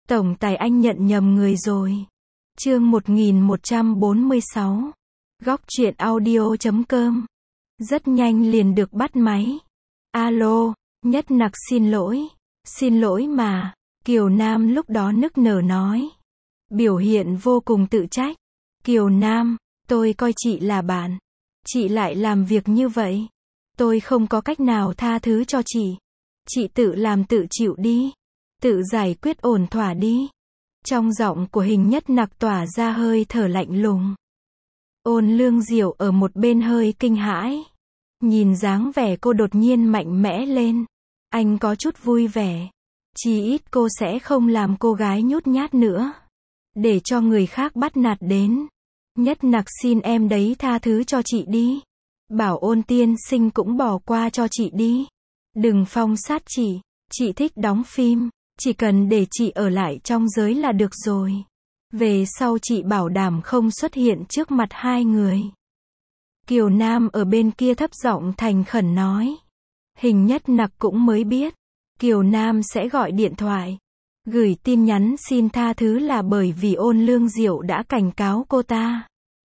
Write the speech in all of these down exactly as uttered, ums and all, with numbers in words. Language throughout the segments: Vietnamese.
Tổng tài anh nhận nhầm người rồi. Chương một nghìn một trăm bốn mươi sáu. Góc truyện audio chấm com. Rất nhanh liền được bắt máy. Alo, Nhất Nặc xin lỗi. Xin lỗi mà. Kiều Nam lúc đó nức nở nói. Biểu hiện vô cùng tự trách. Kiều Nam, tôi coi chị là bạn. Chị lại làm việc như vậy. Tôi không có cách nào tha thứ cho chị. Chị tự làm tự chịu đi. Tự giải quyết ổn thỏa đi. Trong giọng của Hình Nhất Nặc tỏa ra hơi thở lạnh lùng. Ôn Lương Diệu ở một bên hơi kinh hãi. Nhìn dáng vẻ cô đột nhiên mạnh mẽ lên. Anh có chút vui vẻ. Chí ít cô sẽ không làm cô gái nhút nhát nữa. Để cho người khác bắt nạt đến. Nhất Nặc xin em đấy tha thứ cho chị đi. Bảo Ôn tiên sinh cũng bỏ qua cho chị đi. Đừng phong sát chị. Chị thích đóng phim. Chỉ cần để chị ở lại trong giới là được rồi. Về sau chị bảo đảm không xuất hiện trước mặt hai người. Kiều Nam ở bên kia thấp giọng thành khẩn nói. Hình Nhất Nặc cũng mới biết. Kiều Nam sẽ gọi điện thoại. Gửi tin nhắn xin tha thứ là bởi vì Ôn Lương Diệu đã cảnh cáo cô ta.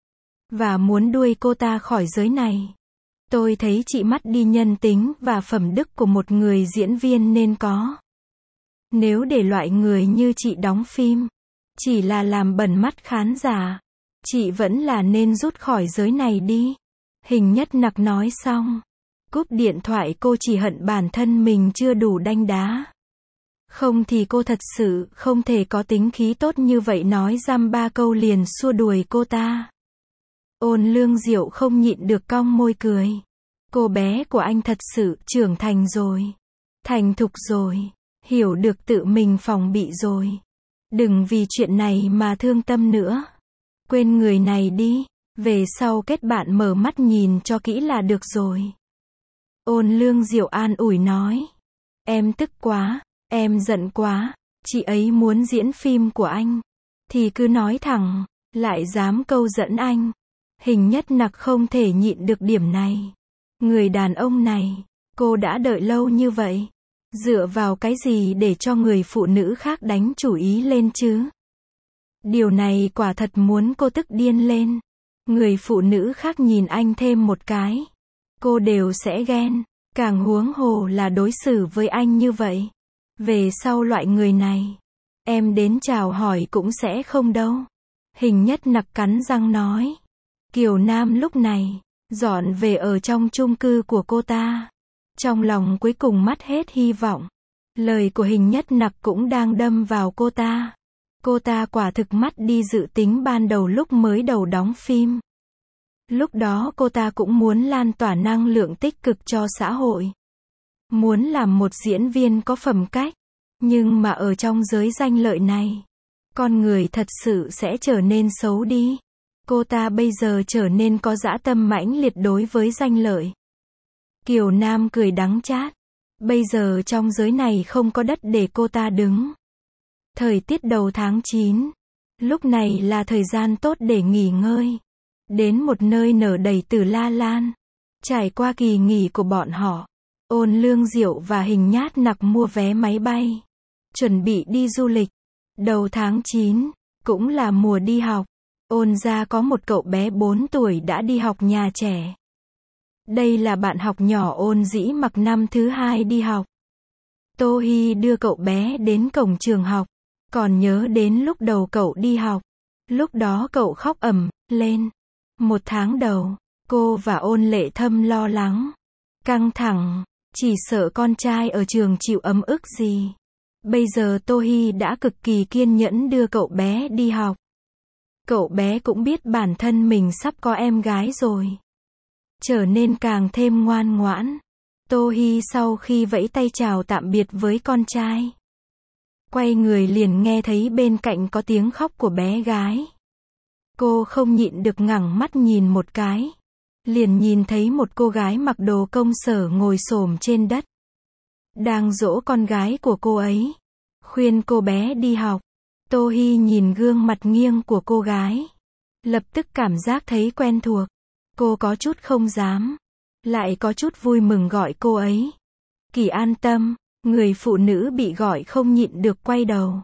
Và muốn đuổi cô ta khỏi giới này. Tôi thấy chị mất đi nhân tính và phẩm đức của một người diễn viên nên có. Nếu để loại người như chị đóng phim, chỉ là làm bẩn mắt khán giả, chị vẫn là nên rút khỏi giới này đi. Hình Nhất Nặc nói xong, cúp điện thoại. Cô chỉ hận bản thân mình chưa đủ đanh đá. Không thì cô thật sự không thể có tính khí tốt như vậy, nói dăm ba câu liền xua đuổi cô ta. Ôn Lương Diệu không nhịn được cong môi cười. Cô bé của anh thật sự trưởng thành rồi. Thành thục rồi. Hiểu được tự mình phòng bị rồi. Đừng vì chuyện này mà thương tâm nữa. Quên người này đi. Về sau kết bạn mở mắt nhìn cho kỹ là được rồi. Ôn Lương Diệu an ủi nói. Em tức quá. Em giận quá. Chị ấy muốn diễn phim của anh. Thì cứ nói thẳng. Lại dám câu dẫn anh. Hình Nhất Nặc không thể nhịn được điểm này. Người đàn ông này. Cô đã đợi lâu như vậy. Dựa vào cái gì để cho người phụ nữ khác đánh chủ ý lên chứ? Điều này quả thật muốn cô tức điên lên. Người phụ nữ khác nhìn anh thêm một cái. Cô đều sẽ ghen. Càng huống hồ là đối xử với anh như vậy. Về sau loại người này. Em đến chào hỏi cũng sẽ không đâu. Hình Nhất Nặc cắn răng nói. Kiều Nam lúc này. Dọn về ở trong chung cư của cô ta. Trong lòng cuối cùng mất hết hy vọng. Lời của Hình Nhất Nặc cũng đang đâm vào cô ta. Cô ta quả thực mất đi dự tính ban đầu lúc mới đầu đóng phim. Lúc đó cô ta cũng muốn lan tỏa năng lượng tích cực cho xã hội. Muốn làm một diễn viên có phẩm cách. Nhưng mà ở trong giới danh lợi này, con người thật sự sẽ trở nên xấu đi. Cô ta bây giờ trở nên có dã tâm mãnh liệt đối với danh lợi. Kiều Nam cười đắng chát. Bây giờ trong giới này không có đất để cô ta đứng. Thời tiết đầu tháng chín. Lúc này là thời gian tốt để nghỉ ngơi. Đến một nơi nở đầy tử la lan. Trải qua kỳ nghỉ của bọn họ. Ôn Lương Diệu và Hình Nhất Nặc mua vé máy bay. Chuẩn bị đi du lịch. Đầu tháng chín. Cũng là mùa đi học. Ôn gia có một cậu bé bốn tuổi đã đi học nhà trẻ. Đây là bạn học nhỏ Ôn Dĩ Mặc năm thứ hai đi học. Tô Hi đưa cậu bé đến cổng trường học. Còn nhớ đến lúc đầu cậu đi học. Lúc đó cậu khóc ầm lên. Một tháng đầu, cô và Ôn Lệ Thâm lo lắng. Căng thẳng. Chỉ sợ con trai ở trường chịu ấm ức gì. Bây giờ Tô Hi đã cực kỳ kiên nhẫn đưa cậu bé đi học. Cậu bé cũng biết bản thân mình sắp có em gái rồi. Trở nên càng thêm ngoan ngoãn. Tô Hi sau khi vẫy tay chào tạm biệt với con trai. Quay người liền nghe thấy bên cạnh có tiếng khóc của bé gái. Cô không nhịn được ngẩng mắt nhìn một cái. Liền nhìn thấy một cô gái mặc đồ công sở ngồi xổm trên đất. Đang dỗ con gái của cô ấy. Khuyên cô bé đi học. Tô Hi nhìn gương mặt nghiêng của cô gái. Lập tức cảm giác thấy quen thuộc. Cô có chút không dám. Lại có chút vui mừng gọi cô ấy. Kỳ an tâm. Người phụ nữ bị gọi không nhịn được quay đầu.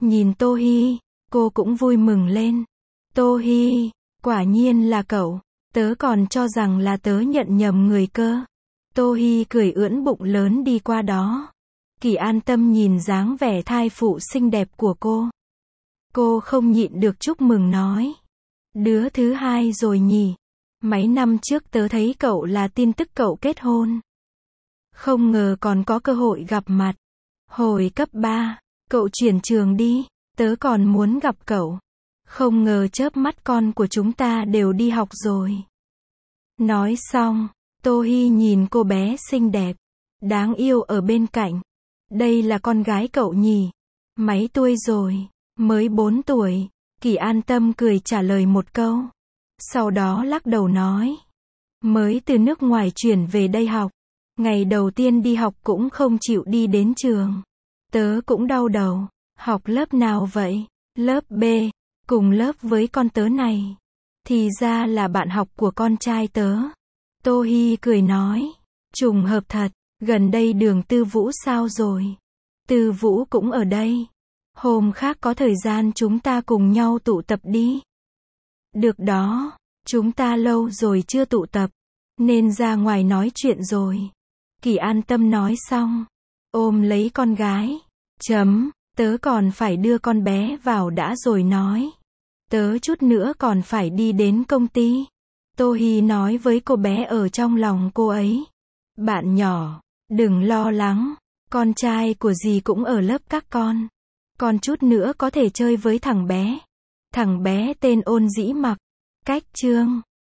Nhìn Tô Hi, cô cũng vui mừng lên. Tô Hi, quả nhiên là cậu, tớ còn cho rằng là tớ nhận nhầm người cơ. Tô Hi cười ưỡn bụng lớn đi qua đó. Kỳ An Tâm nhìn dáng vẻ thai phụ xinh đẹp của cô. Cô không nhịn được chúc mừng nói. Đứa thứ hai rồi nhỉ. Mấy năm trước tớ thấy cậu là tin tức cậu kết hôn. Không ngờ còn có cơ hội gặp mặt. Hồi cấp ba, cậu chuyển trường đi, tớ còn muốn gặp cậu. Không ngờ chớp mắt con của chúng ta đều đi học rồi. Nói xong, Tô Hi nhìn cô bé xinh đẹp, đáng yêu ở bên cạnh. Đây là con gái cậu nhỉ? Mấy tuổi rồi? Mới bốn tuổi. Kỳ An Tâm cười trả lời một câu. Sau đó lắc đầu nói. Mới từ nước ngoài chuyển về đây học. Ngày đầu tiên đi học cũng không chịu đi đến trường. Tớ cũng đau đầu. Học lớp nào vậy? Lớp B. Cùng lớp với con tớ này. Thì ra là bạn học của con trai tớ. Tô Hi cười nói. Trùng hợp thật. Gần đây Đường Tư Vũ sao rồi? Tư Vũ cũng ở đây. Hôm khác có thời gian chúng ta cùng nhau tụ tập đi. Được đó. Chúng ta lâu rồi chưa tụ tập. Nên ra ngoài nói chuyện rồi. Kỳ An Tâm nói xong. Ôm lấy con gái. Chấm. Tớ còn phải đưa con bé vào đã rồi nói. Tớ chút nữa còn phải đi đến công ty. Tô Hi nói với cô bé ở trong lòng cô ấy. Bạn nhỏ, đừng lo lắng. Con trai của dì cũng ở lớp các con. Con chút nữa có thể chơi với thằng bé. Thằng bé tên Ôn Dĩ Mặc. Cách chương